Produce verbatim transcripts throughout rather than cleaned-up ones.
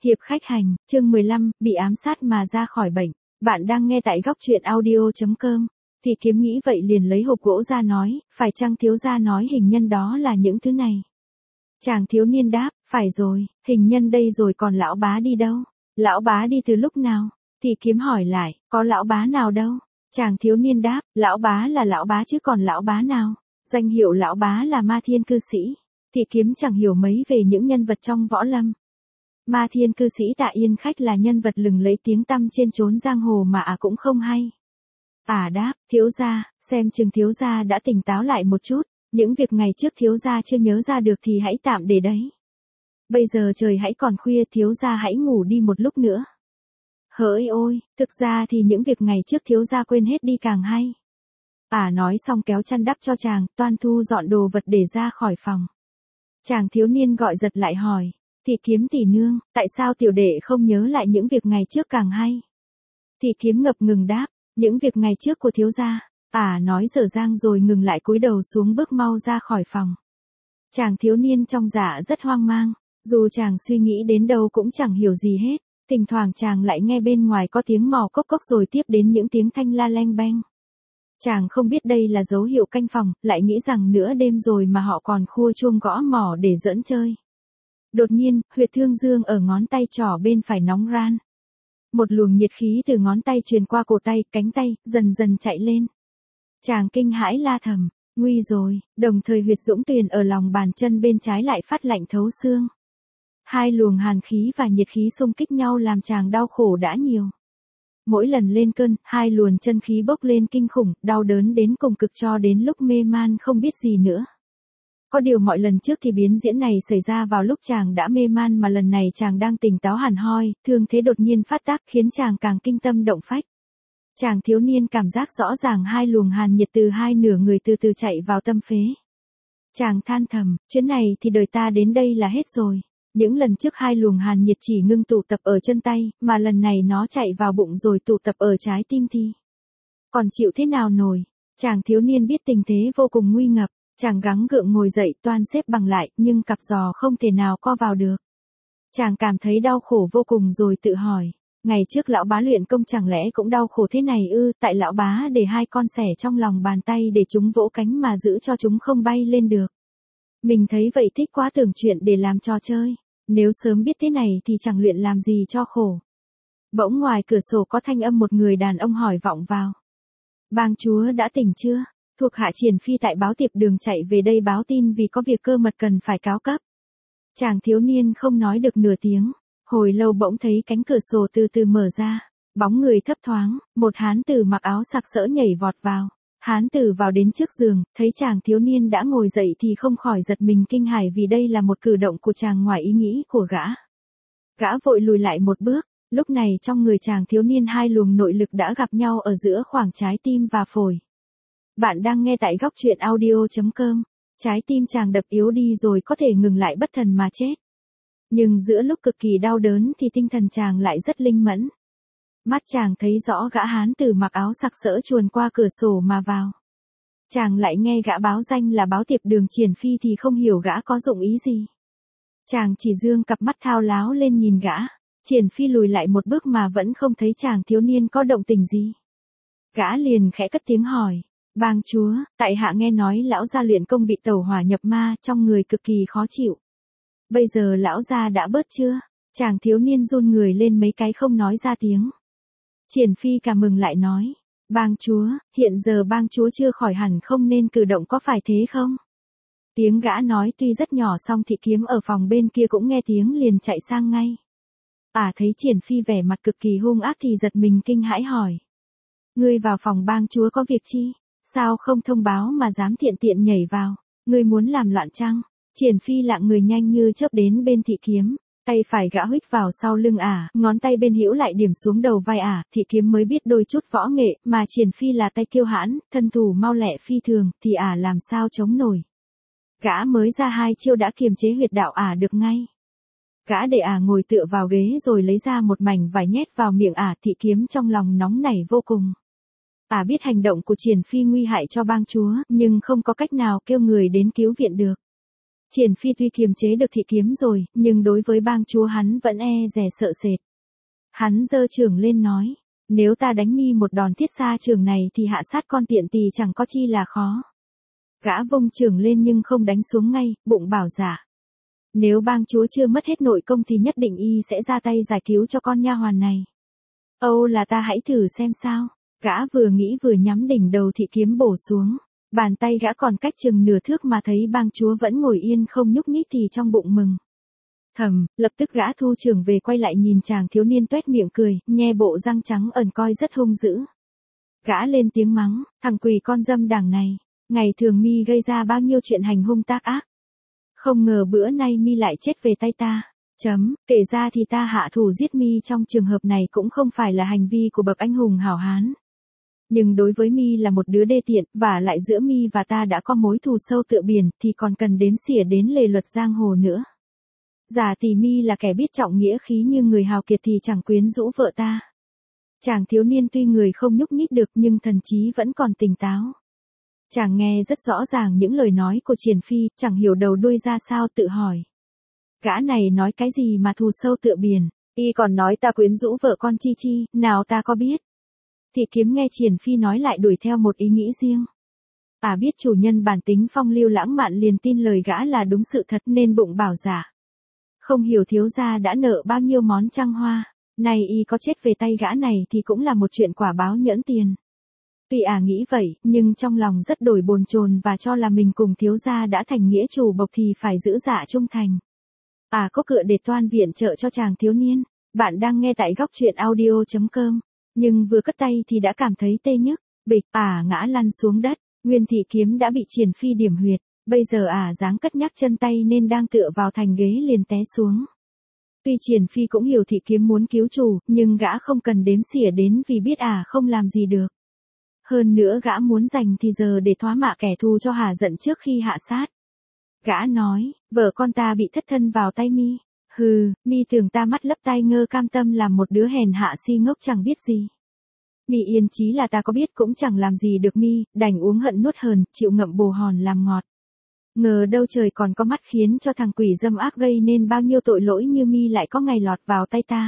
Hiệp khách hành, chương mười lăm, bị ám sát mà ra khỏi bệnh. Bạn đang nghe tại góc truyện audio.com. Thì kiếm nghĩ vậy liền lấy hộp gỗ ra nói, phải chăng thiếu gia nói hình nhân đó là những thứ này? Chàng thiếu niên đáp, phải rồi, hình nhân đây rồi còn lão bá đi đâu? Lão bá đi từ lúc nào? Thì kiếm hỏi lại, có lão bá nào đâu? Chàng thiếu niên đáp, lão bá là lão bá chứ còn lão bá nào? Danh hiệu lão bá là Ma Thiên cư sĩ. Thì kiếm chẳng hiểu mấy về những nhân vật trong võ lâm. Ma Thiên cư sĩ Tạ Yên Khách là nhân vật lừng lấy tiếng tăm trên chốn giang hồ mà à cũng không hay. À đáp, thiếu gia, xem chừng thiếu gia đã tỉnh táo lại một chút, những việc ngày trước thiếu gia chưa nhớ ra được thì hãy tạm để đấy. Bây giờ trời hãy còn khuya, thiếu gia hãy ngủ đi một lúc nữa. Hỡi ôi, thực ra thì những việc ngày trước thiếu gia quên hết đi càng hay. À nói xong kéo chăn đắp cho chàng, toan thu dọn đồ vật để ra khỏi phòng. Chàng thiếu niên gọi giật lại hỏi. Thì kiếm tỷ nương, tại sao tiểu đệ không nhớ lại những việc ngày trước càng hay? Thì kiếm ngập ngừng đáp, những việc ngày trước của thiếu gia. À nói dở dang rồi ngừng lại cúi đầu xuống bước mau ra khỏi phòng. Chàng thiếu niên trong dạ rất hoang mang, dù chàng suy nghĩ đến đâu cũng chẳng hiểu gì hết. Thỉnh thoảng chàng lại nghe bên ngoài có tiếng mò cốc cốc rồi tiếp đến những tiếng thanh la leng beng. Chàng không biết đây là dấu hiệu canh phòng, lại nghĩ rằng nửa đêm rồi mà họ còn khua chuông gõ mỏ để giỡn chơi. Đột nhiên, huyệt thương dương ở ngón tay trỏ bên phải nóng ran. Một luồng nhiệt khí từ ngón tay truyền qua cổ tay, cánh tay, dần dần chạy lên. Chàng kinh hãi la thầm, nguy rồi, đồng thời huyệt dũng tuyền ở lòng bàn chân bên trái lại phát lạnh thấu xương. Hai luồng hàn khí và nhiệt khí xung kích nhau làm chàng đau khổ đã nhiều. Mỗi lần lên cơn, hai luồng chân khí bốc lên kinh khủng, đau đớn đến cùng cực cho đến lúc mê man không biết gì nữa. Có điều mọi lần trước thì biến diễn này xảy ra vào lúc chàng đã mê man mà lần này chàng đang tỉnh táo hẳn hoi, thương thế đột nhiên phát tác khiến chàng càng kinh tâm động phách. Chàng thiếu niên cảm giác rõ ràng hai luồng hàn nhiệt từ hai nửa người từ từ chạy vào tâm phế. Chàng than thầm, chuyến này thì đời ta đến đây là hết rồi. Những lần trước hai luồng hàn nhiệt chỉ ngưng tụ tập ở chân tay, mà lần này nó chạy vào bụng rồi tụ tập ở trái tim thì. Còn chịu thế nào nổi? Chàng thiếu niên biết tình thế vô cùng nguy ngập. Chàng gắng gượng ngồi dậy toan xếp bằng lại, nhưng cặp giò không thể nào co vào được. Chàng cảm thấy đau khổ vô cùng rồi tự hỏi, ngày trước lão bá luyện công chẳng lẽ cũng đau khổ thế này ư? Tại lão bá để hai con sẻ trong lòng bàn tay để chúng vỗ cánh mà giữ cho chúng không bay lên được. Mình thấy vậy thích quá, tưởng chuyện để làm trò chơi, nếu sớm biết thế này thì chẳng luyện làm gì cho khổ. Bỗng ngoài cửa sổ có thanh âm một người đàn ông hỏi vọng vào. Bang chúa đã tỉnh chưa? Thuộc hạ Triển Phi tại báo tiệp đường chạy về đây báo tin vì có việc cơ mật cần phải cáo cấp. Chàng thiếu niên không nói được nửa tiếng, hồi lâu bỗng thấy cánh cửa sổ từ từ mở ra, bóng người thấp thoáng, một hán tử mặc áo sặc sỡ nhảy vọt vào. Hán tử vào đến trước giường, thấy chàng thiếu niên đã ngồi dậy thì không khỏi giật mình kinh hãi vì đây là một cử động của chàng ngoài ý nghĩ của gã. Gã vội lùi lại một bước, lúc này trong người chàng thiếu niên hai luồng nội lực đã gặp nhau ở giữa khoảng trái tim và phổi. Bạn đang nghe tại góc truyện audio.com. Trái tim chàng đập yếu đi rồi có thể ngừng lại bất thần mà chết. Nhưng giữa lúc cực kỳ đau đớn thì tinh thần chàng lại rất linh mẫn. Mắt chàng thấy rõ gã hán tử mặc áo sặc sỡ chuồn qua cửa sổ mà vào. Chàng lại nghe gã báo danh là báo tiệp đường Triển Phi thì không hiểu gã có dụng ý gì. Chàng chỉ dương cặp mắt thao láo lên nhìn gã. Triển Phi lùi lại một bước mà vẫn không thấy chàng thiếu niên có động tình gì. Gã liền khẽ cất tiếng hỏi. Bang chúa, tại hạ nghe nói lão gia luyện công bị tẩu hỏa nhập ma, trong người cực kỳ khó chịu. Bây giờ lão gia đã bớt chưa? Chàng thiếu niên run người lên mấy cái không nói ra tiếng. Triển Phi cảm mừng lại nói. Bang chúa, hiện giờ bang chúa chưa khỏi hẳn không nên cử động có phải thế không? Tiếng gã nói tuy rất nhỏ song thị kiếm ở phòng bên kia cũng nghe tiếng liền chạy sang ngay. À thấy Triển Phi vẻ mặt cực kỳ hung ác thì giật mình kinh hãi hỏi. Ngươi vào phòng bang chúa có việc chi? Sao không thông báo mà dám tiện tiện nhảy vào? Ngươi muốn làm loạn chăng? Triển Phi lạng người nhanh như chớp đến bên thị kiếm, tay phải gã huých vào sau lưng ả, ngón tay bên hữu lại điểm xuống đầu vai ả, thị kiếm mới biết đôi chút võ nghệ, mà Triển Phi là tay kiêu hãn, thân thủ mau lẹ phi thường, thì ả làm sao chống nổi. Gã mới ra hai chiêu đã kiềm chế huyệt đạo ả được ngay. Gã để ả ngồi tựa vào ghế rồi lấy ra một mảnh vải nhét vào miệng ả, thị kiếm trong lòng nóng nảy vô cùng. Ả biết hành động của Triển Phi nguy hại cho bang chúa, nhưng không có cách nào kêu người đến cứu viện được. Triển Phi tuy kiềm chế được thị kiếm rồi, nhưng đối với bang chúa hắn vẫn e dè sợ sệt. Hắn giơ trường lên nói, nếu ta đánh mi một đòn thiết xa trường này thì hạ sát con tiện tỳ chẳng có chi là khó. Gã vung trường lên nhưng không đánh xuống ngay, bụng bảo dạ. Nếu bang chúa chưa mất hết nội công thì nhất định y sẽ ra tay giải cứu cho con nha hoàn này. Âu là ta hãy thử xem sao. Gã vừa nghĩ vừa nhắm đỉnh đầu thị kiếm bổ xuống. Bàn tay gã còn cách chừng nửa thước mà thấy bang chúa vẫn ngồi yên không nhúc nhích thì trong bụng mừng. Thầm, lập tức gã thu trường về quay lại nhìn chàng thiếu niên tuét miệng cười, nhe bộ răng trắng ẩn coi rất hung dữ. Gã lên tiếng mắng, thằng quỷ con dâm đảng này, ngày thường mi gây ra bao nhiêu chuyện hành hung tác ác. Không ngờ bữa nay mi lại chết về tay ta. Chấm, kể ra thì ta hạ thủ giết mi trong trường hợp này cũng không phải là hành vi của bậc anh hùng hảo hán. Nhưng đối với mi là một đứa đê tiện, và lại giữa mi và ta đã có mối thù sâu tựa biển, thì còn cần đếm xỉa đến lề luật giang hồ nữa. Giả tỷ mi là kẻ biết trọng nghĩa khí như người hào kiệt thì chẳng quyến rũ vợ ta. Chàng thiếu niên tuy người không nhúc nhích được nhưng thần trí vẫn còn tỉnh táo. Chàng nghe rất rõ ràng những lời nói của Triển Phi, chẳng hiểu đầu đuôi ra sao tự hỏi. Gã này nói cái gì mà thù sâu tựa biển, y còn nói ta quyến rũ vợ con chi chi, nào ta có biết. Thị kiếm nghe Triển Phi nói lại đuổi theo một ý nghĩ riêng. À biết chủ nhân bản tính phong lưu lãng mạn liền tin lời gã là đúng sự thật nên bụng bảo giả. Không hiểu thiếu gia đã nợ bao nhiêu món trăng hoa, nay y có chết về tay gã này thì cũng là một chuyện quả báo nhẫn tiền. Tuy à nghĩ vậy, nhưng trong lòng rất đổi bồn chồn và cho là mình cùng thiếu gia đã thành nghĩa chủ bộc thì phải giữ dạ trung thành. À có cựa để toan viện trợ cho chàng thiếu niên. Bạn đang nghe tại góc truyện audio chấm com. Nhưng vừa cất tay thì đã cảm thấy tê nhức, bịch, à ngã lăn xuống đất, nguyên thị kiếm đã bị Triển Phi điểm huyệt, bây giờ à dáng cất nhắc chân tay nên đang tựa vào thành ghế liền té xuống. Tuy Triển Phi cũng hiểu thị kiếm muốn cứu chủ, nhưng gã không cần đếm xỉa đến vì biết à không làm gì được. Hơn nữa gã muốn dành thì giờ để thoá mạ kẻ thù cho hả giận trước khi hạ sát. Gã nói, vợ con ta bị thất thân vào tay mi. Hừ, mi tưởng ta mắt lấp tai ngơ cam tâm làm một đứa hèn hạ si ngốc chẳng biết gì. Mi yên chí là ta có biết cũng chẳng làm gì được mi, đành uống hận nuốt hờn, chịu ngậm bồ hòn làm ngọt. Ngờ đâu trời còn có mắt khiến cho thằng quỷ dâm ác gây nên bao nhiêu tội lỗi như mi lại có ngày lọt vào tay ta.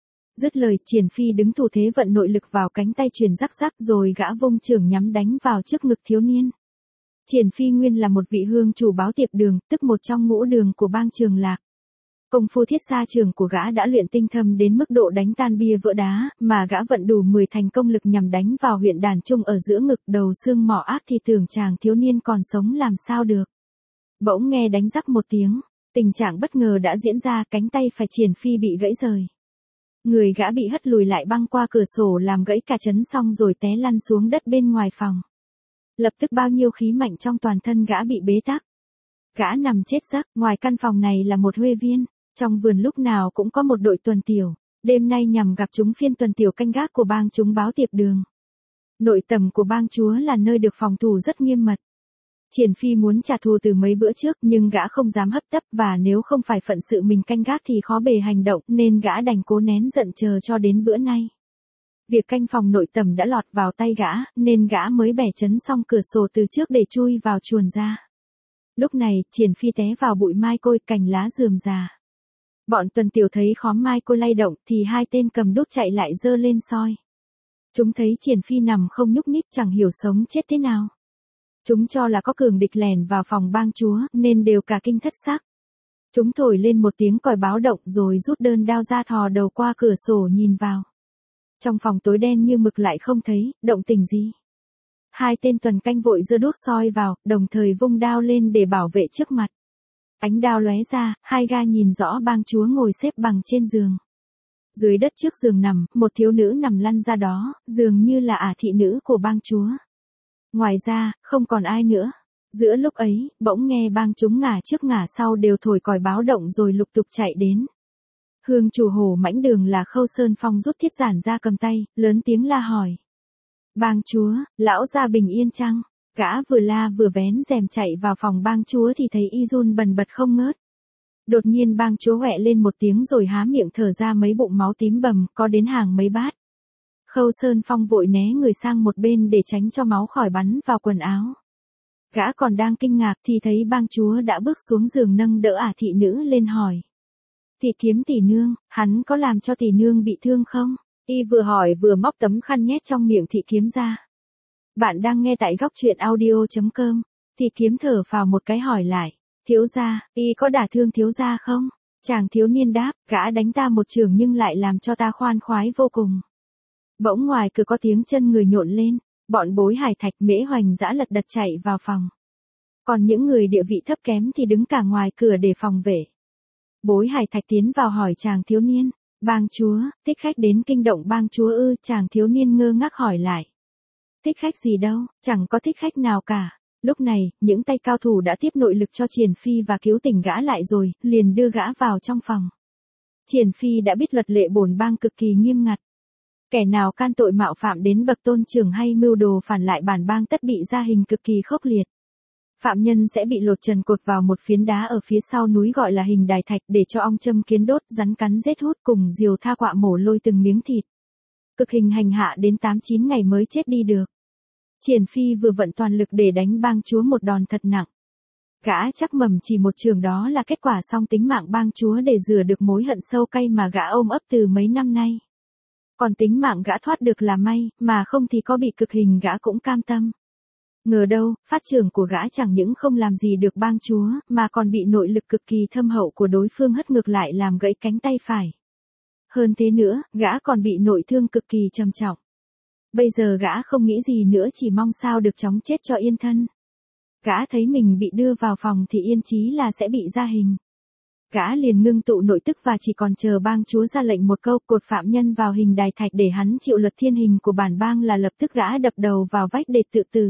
Dứt lời, Triển Phi đứng thủ thế vận nội lực vào cánh tay truyền rắc rắc rồi gã vung chưởng nhắm đánh vào trước ngực thiếu niên. Triển Phi nguyên là một vị hương chủ báo tiệp đường, tức một trong ngũ đường của bang Trường Lạc. Công phu thiết xa trường của gã đã luyện tinh thâm đến mức độ đánh tan bia vỡ đá, mà gã vận đủ mười thành công lực nhằm đánh vào huyện đàn trung ở giữa ngực đầu xương mỏ ác thì tưởng chàng thiếu niên còn sống làm sao được. Bỗng nghe đánh rắc một tiếng, tình trạng bất ngờ đã diễn ra, cánh tay phải Triển Phi bị gãy rời. Người gã bị hất lùi lại băng qua cửa sổ làm gãy cả chấn xong rồi té lăn xuống đất bên ngoài phòng. Lập tức bao nhiêu khí mạnh trong toàn thân gã bị bế tắc. Gã nằm chết giấc, ngoài căn phòng này là một huê viên, trong vườn lúc nào cũng có một đội tuần tiểu, đêm nay nhằm gặp chúng phiên tuần tiểu canh gác của bang chúng báo tiệp đường. Nội tầm của bang chúa là nơi được phòng thủ rất nghiêm mật. Triển Phi muốn trả thù từ mấy bữa trước nhưng gã không dám hấp tấp và nếu không phải phận sự mình canh gác thì khó bề hành động nên gã đành cố nén giận chờ cho đến bữa nay. Việc canh phòng nội tầm đã lọt vào tay gã nên gã mới bẻ chấn xong cửa sổ từ trước để chui vào chuồn ra. Lúc này Triển Phi té vào bụi mai côi cành lá rườm rà. Bọn tuần tiểu thấy khóm mai côi lay động thì hai tên cầm đuốc chạy lại giơ lên soi. Chúng thấy Triển Phi nằm không nhúc nhích chẳng hiểu sống chết thế nào. Chúng cho là có cường địch lèn vào phòng bang chúa nên đều cả kinh thất sắc. Chúng thổi lên một tiếng còi báo động rồi rút đơn đao ra thò đầu qua cửa sổ nhìn vào. Trong phòng tối đen như mực lại không thấy động tĩnh gì. Hai tên tuần canh vội giơ đuốc soi vào, đồng thời vung đao lên để bảo vệ trước mặt. Ánh đao lóe ra, hai ga nhìn rõ bang chúa ngồi xếp bằng trên giường. Dưới đất trước giường nằm, một thiếu nữ nằm lăn ra đó, dường như là ả thị nữ của bang chúa. Ngoài ra, không còn ai nữa. Giữa lúc ấy, bỗng nghe bang chúng ngả trước ngả sau đều thổi còi báo động rồi lục tục chạy đến. Hương chủ Hồ Mãnh Đường là Khâu Sơn Phong rút thiết giản ra cầm tay, lớn tiếng la hỏi. Bang chúa, lão gia bình yên chăng? Gã vừa la vừa vén rèm chạy vào phòng bang chúa thì thấy y run bần bật không ngớt. Đột nhiên bang chúa hoẹ lên một tiếng rồi há miệng thở ra mấy bụng máu tím bầm, có đến hàng mấy bát. Khâu Sơn Phong vội né người sang một bên để tránh cho máu khỏi bắn vào quần áo. Gã còn đang kinh ngạc thì thấy bang chúa đã bước xuống giường nâng đỡ ả thị nữ lên hỏi. Thị kiếm tỷ nương, hắn có làm cho tỷ nương bị thương không? Y vừa hỏi vừa móc tấm khăn nhét trong miệng thị kiếm ra. Bạn đang nghe tại góc truyện audio.com. Thị kiếm thở phào một cái hỏi lại. Thiếu gia, y có đả thương thiếu gia không? Chàng thiếu niên đáp, gã đánh ta một chưởng nhưng lại làm cho ta khoan khoái vô cùng. Bỗng ngoài cửa có tiếng chân người nhộn lên, bọn Bối Hải Thạch, Mễ Hoành dã lật đật chạy vào phòng. Còn những người địa vị thấp kém thì đứng cả ngoài cửa để phòng vệ. Bối Hải Thạch tiến vào hỏi chàng thiếu niên, bang chúa, thích khách đến kinh động bang chúa ư? Chàng thiếu niên ngơ ngác hỏi lại. Thích khách gì đâu, chẳng có thích khách nào cả. Lúc này, những tay cao thủ đã tiếp nội lực cho Triển Phi và cứu tỉnh gã lại rồi, liền đưa gã vào trong phòng. Triển Phi đã biết luật lệ bổn bang cực kỳ nghiêm ngặt. Kẻ nào can tội mạo phạm đến bậc tôn trưởng hay mưu đồ phản lại bản bang tất bị gia hình cực kỳ khốc liệt. Phạm nhân sẽ bị lột trần cột vào một phiến đá ở phía sau núi gọi là hình đài thạch để cho ong châm kiến đốt, rắn cắn rết hút cùng diều tha quạ mổ lôi từng miếng thịt. Cực hình hành hạ đến tám chín ngày mới chết đi được. Triển Phi vừa vận toàn lực để đánh bang chúa một đòn thật nặng. Gã chắc mầm chỉ một trường đó là kết quả xong tính mạng bang chúa để rửa được mối hận sâu cay mà gã ôm ấp từ mấy năm nay. Còn tính mạng gã thoát được là may, mà không thì có bị cực hình gã cũng cam tâm. Ngờ đâu, phát trường của gã chẳng những không làm gì được bang chúa, mà còn bị nội lực cực kỳ thâm hậu của đối phương hất ngược lại làm gãy cánh tay phải. Hơn thế nữa, gã còn bị nội thương cực kỳ trầm trọng. Bây giờ gã không nghĩ gì nữa, chỉ mong sao được chóng chết cho yên thân. Gã thấy mình bị đưa vào phòng thì yên chí là sẽ bị ra hình. Gã liền ngưng tụ nội tức và chỉ còn chờ bang chúa ra lệnh một câu cột phạm nhân vào hình đài thạch để hắn chịu luật thiên hình của bản bang là lập tức gã đập đầu vào vách để tự tử.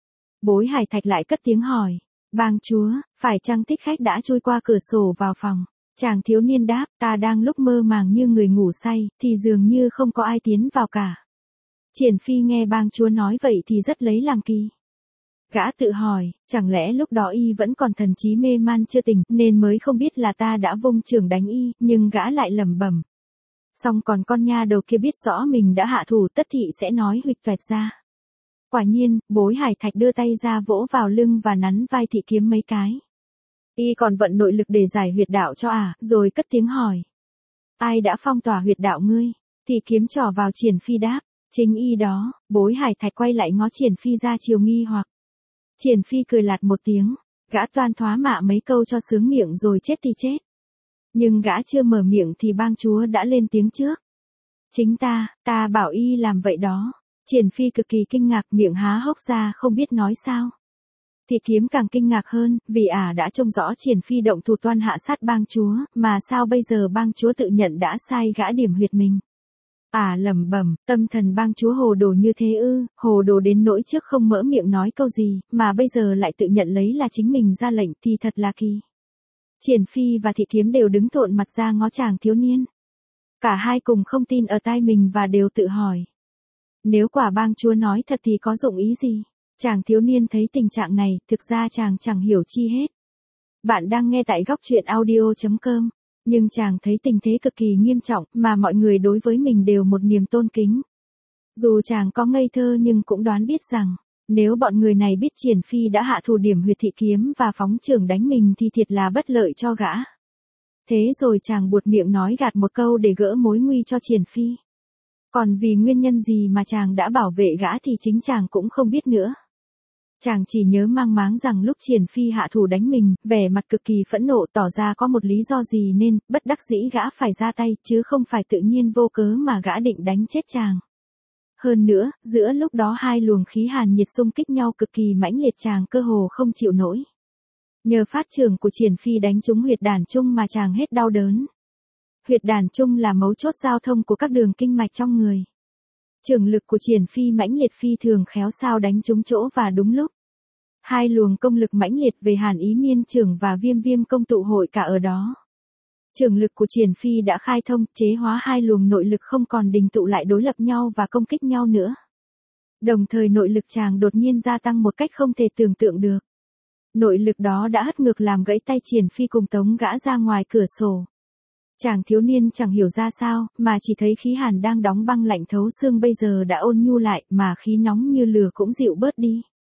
Bối Hải Thạch lại cất tiếng hỏi, bang chúa, phải chăng thích khách đã trôi qua cửa sổ vào phòng? Chàng thiếu niên đáp, ta đang lúc mơ màng như người ngủ say, thì dường như không có ai tiến vào cả. Triển Phi nghe bang chúa nói vậy thì rất lấy làm kỳ. Gã tự hỏi, chẳng lẽ lúc đó y vẫn còn thần trí mê man chưa tỉnh nên mới không biết là ta đã vung chưởng đánh y, nhưng gã lại lẩm bẩm. Xong còn con nha đầu kia biết rõ mình đã hạ thủ tất thị sẽ nói huỵch toẹt ra. Quả nhiên, Bối Hải Thạch đưa tay ra vỗ vào lưng và nắn vai thị kiếm mấy cái. Y còn vận nội lực để giải huyệt đạo cho ả, rồi cất tiếng hỏi. Ai đã phong tỏa huyệt đạo ngươi? Thị kiếm trỏ vào Triển Phi đáp, chính y đó. Bối Hải Thạch quay lại ngó Triển Phi ra chiều nghi hoặc. Triển Phi cười lạt một tiếng, gã toan thoá mạ mấy câu cho sướng miệng rồi chết thì chết. Nhưng gã chưa mở miệng thì bang chúa đã lên tiếng trước. Chính ta, ta bảo y làm vậy đó. Triển Phi cực kỳ kinh ngạc, miệng há hốc ra không biết nói sao. Thị kiếm càng kinh ngạc hơn, vì ả đã trông rõ Triển Phi động thủ toan hạ sát bang chúa, mà sao bây giờ bang chúa tự nhận đã sai gã điểm huyệt mình. Ả lẩm bẩm, tâm thần bang chúa hồ đồ như thế ư? Hồ đồ đến nỗi trước không mỡ miệng nói câu gì, mà bây giờ lại tự nhận lấy là chính mình ra lệnh thì thật là kỳ. Triển Phi và thị kiếm đều đứng thộn mặt ra ngó chàng thiếu niên. Cả hai cùng không tin ở tai mình và đều tự hỏi. Nếu quả bang chúa nói thật thì có dụng ý gì? Chàng thiếu niên thấy tình trạng này, thực ra chàng chẳng hiểu chi hết. Bạn đang nghe tại góc truyện audio.com. Nhưng chàng thấy tình thế cực kỳ nghiêm trọng, mà mọi người đối với mình đều một niềm tôn kính. Dù chàng có ngây thơ nhưng cũng đoán biết rằng, nếu bọn người này biết Triển Phi đã hạ thủ điểm huyệt thị kiếm và phóng chưởng đánh mình thì thiệt là bất lợi cho gã. Thế rồi chàng buột miệng nói gạt một câu để gỡ mối nguy cho Triển Phi. Còn vì nguyên nhân gì mà chàng đã bảo vệ gã thì chính chàng cũng không biết nữa. Chàng chỉ nhớ mang máng rằng lúc Triển Phi hạ thủ đánh mình, vẻ mặt cực kỳ phẫn nộ tỏ ra có một lý do gì nên, bất đắc dĩ gã phải ra tay, chứ không phải tự nhiên vô cớ mà gã định đánh chết chàng. Hơn nữa, giữa lúc đó hai luồng khí hàn nhiệt xung kích nhau cực kỳ mãnh liệt, chàng cơ hồ không chịu nổi. Nhờ phát chưởng của Triển Phi đánh trúng huyệt đàn trung mà chàng hết đau đớn. Huyệt đàn trung là mấu chốt giao thông của các đường kinh mạch trong người. Chưởng lực của Triển Phi mãnh liệt phi thường khéo sao đánh trúng chỗ và đúng lúc. Hai luồng công lực mãnh liệt về Hàn Ý Miên chưởng và Viêm Viêm công tụ hội cả ở đó. Chưởng lực của Triển Phi đã khai thông, chế hóa hai luồng nội lực không còn đình tụ lại đối lập nhau và công kích nhau nữa. Đồng thời nội lực chàng đột nhiên gia tăng một cách không thể tưởng tượng được. Nội lực đó đã hất ngược làm gãy tay Triển Phi cùng tống gã ra ngoài cửa sổ. Chàng thiếu niên chẳng hiểu ra sao, mà chỉ thấy khí hàn đang đóng băng lạnh thấu xương bây giờ đã ôn nhu lại, mà khí nóng như lửa cũng dịu bớt đi.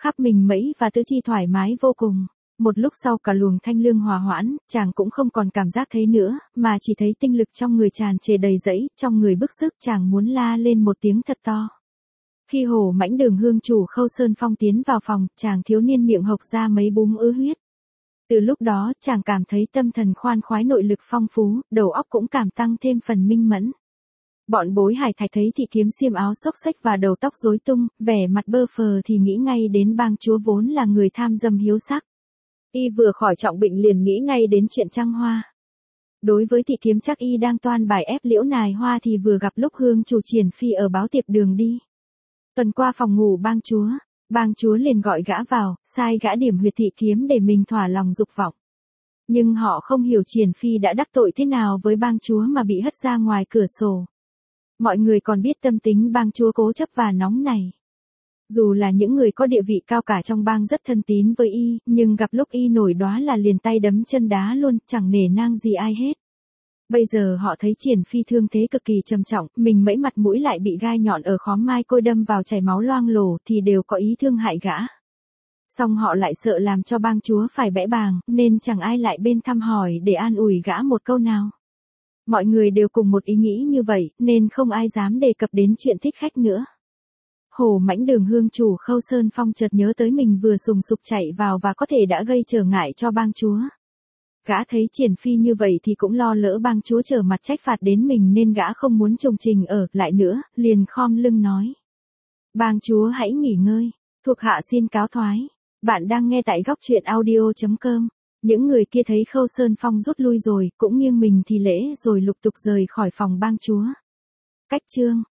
khắp mình Mẫy và Tứ Chi thoải mái vô cùng. Một lúc sau cả luồng thanh lương hòa hoãn, chàng cũng không còn cảm giác thấy nữa, mà chỉ thấy tinh lực trong người tràn trề đầy dẫy, trong người bức sức chàng muốn la lên một tiếng thật to. Khi Hồ Mãnh Đường hương chủ Khâu Sơn Phong tiến vào phòng, chàng thiếu niên miệng hộc ra mấy búng ứ huyết. Từ lúc đó, chàng cảm thấy tâm thần khoan khoái, nội lực phong phú, đầu óc cũng cảm tăng thêm phần minh mẫn. Bọn Bối Hải Thạch thấy Thị Kiếm xiêm áo xốc xếch và đầu tóc rối tung, vẻ mặt bơ phờ thì nghĩ ngay đến bang chúa vốn là người tham dâm hiếu sắc. Y vừa khỏi trọng bệnh liền nghĩ ngay đến chuyện trăng hoa. Đối với Thị Kiếm chắc y đang toan bài ép Liễu Nài Hoa thì vừa gặp lúc hương chủ Triển Phi ở báo tiệp đường đi. Tuần qua phòng ngủ bang chúa, bang chúa liền gọi gã vào, sai gã điểm huyệt Thị Kiếm để mình thỏa lòng dục vọng. Nhưng họ không hiểu Triển Phi đã đắc tội thế nào với bang chúa mà bị hất ra ngoài cửa sổ. Mọi người còn biết tâm tính bang chúa cố chấp và nóng này. Dù là những người có địa vị cao cả trong bang rất thân tín với y, nhưng gặp lúc y nổi đoá là liền tay đấm chân đá luôn, chẳng nể nang gì ai hết. Bây giờ họ thấy Triển Phi thương thế cực kỳ trầm trọng, mình Mẫy mặt mũi lại bị gai nhọn ở khóm mai côi đâm vào chảy máu loang lổ thì đều có ý thương hại gã. Song họ lại sợ làm cho bang chúa phải bẽ bàng, nên chẳng ai lại bên thăm hỏi để an ủi gã một câu nào. Mọi người đều cùng một ý nghĩ như vậy, nên không ai dám đề cập đến chuyện thích khách nữa. Hồ Mãnh Đường hương chủ Khâu Sơn Phong chợt nhớ tới mình vừa sùng sục chạy vào và có thể đã gây trở ngại cho bang chúa. Gã thấy Triển Phi như vậy thì cũng lo lỡ bang chúa trở mặt trách phạt đến mình nên gã không muốn trùng trình ở lại nữa, liền khom lưng nói. Bang chúa hãy nghỉ ngơi, thuộc hạ xin cáo thoái. Bạn đang nghe tại góc truyện audio chấm com. Những người kia thấy Khâu Sơn Phong rút lui rồi, cũng nghiêng mình thì lễ rồi lục tục rời khỏi phòng bang chúa. Cách chương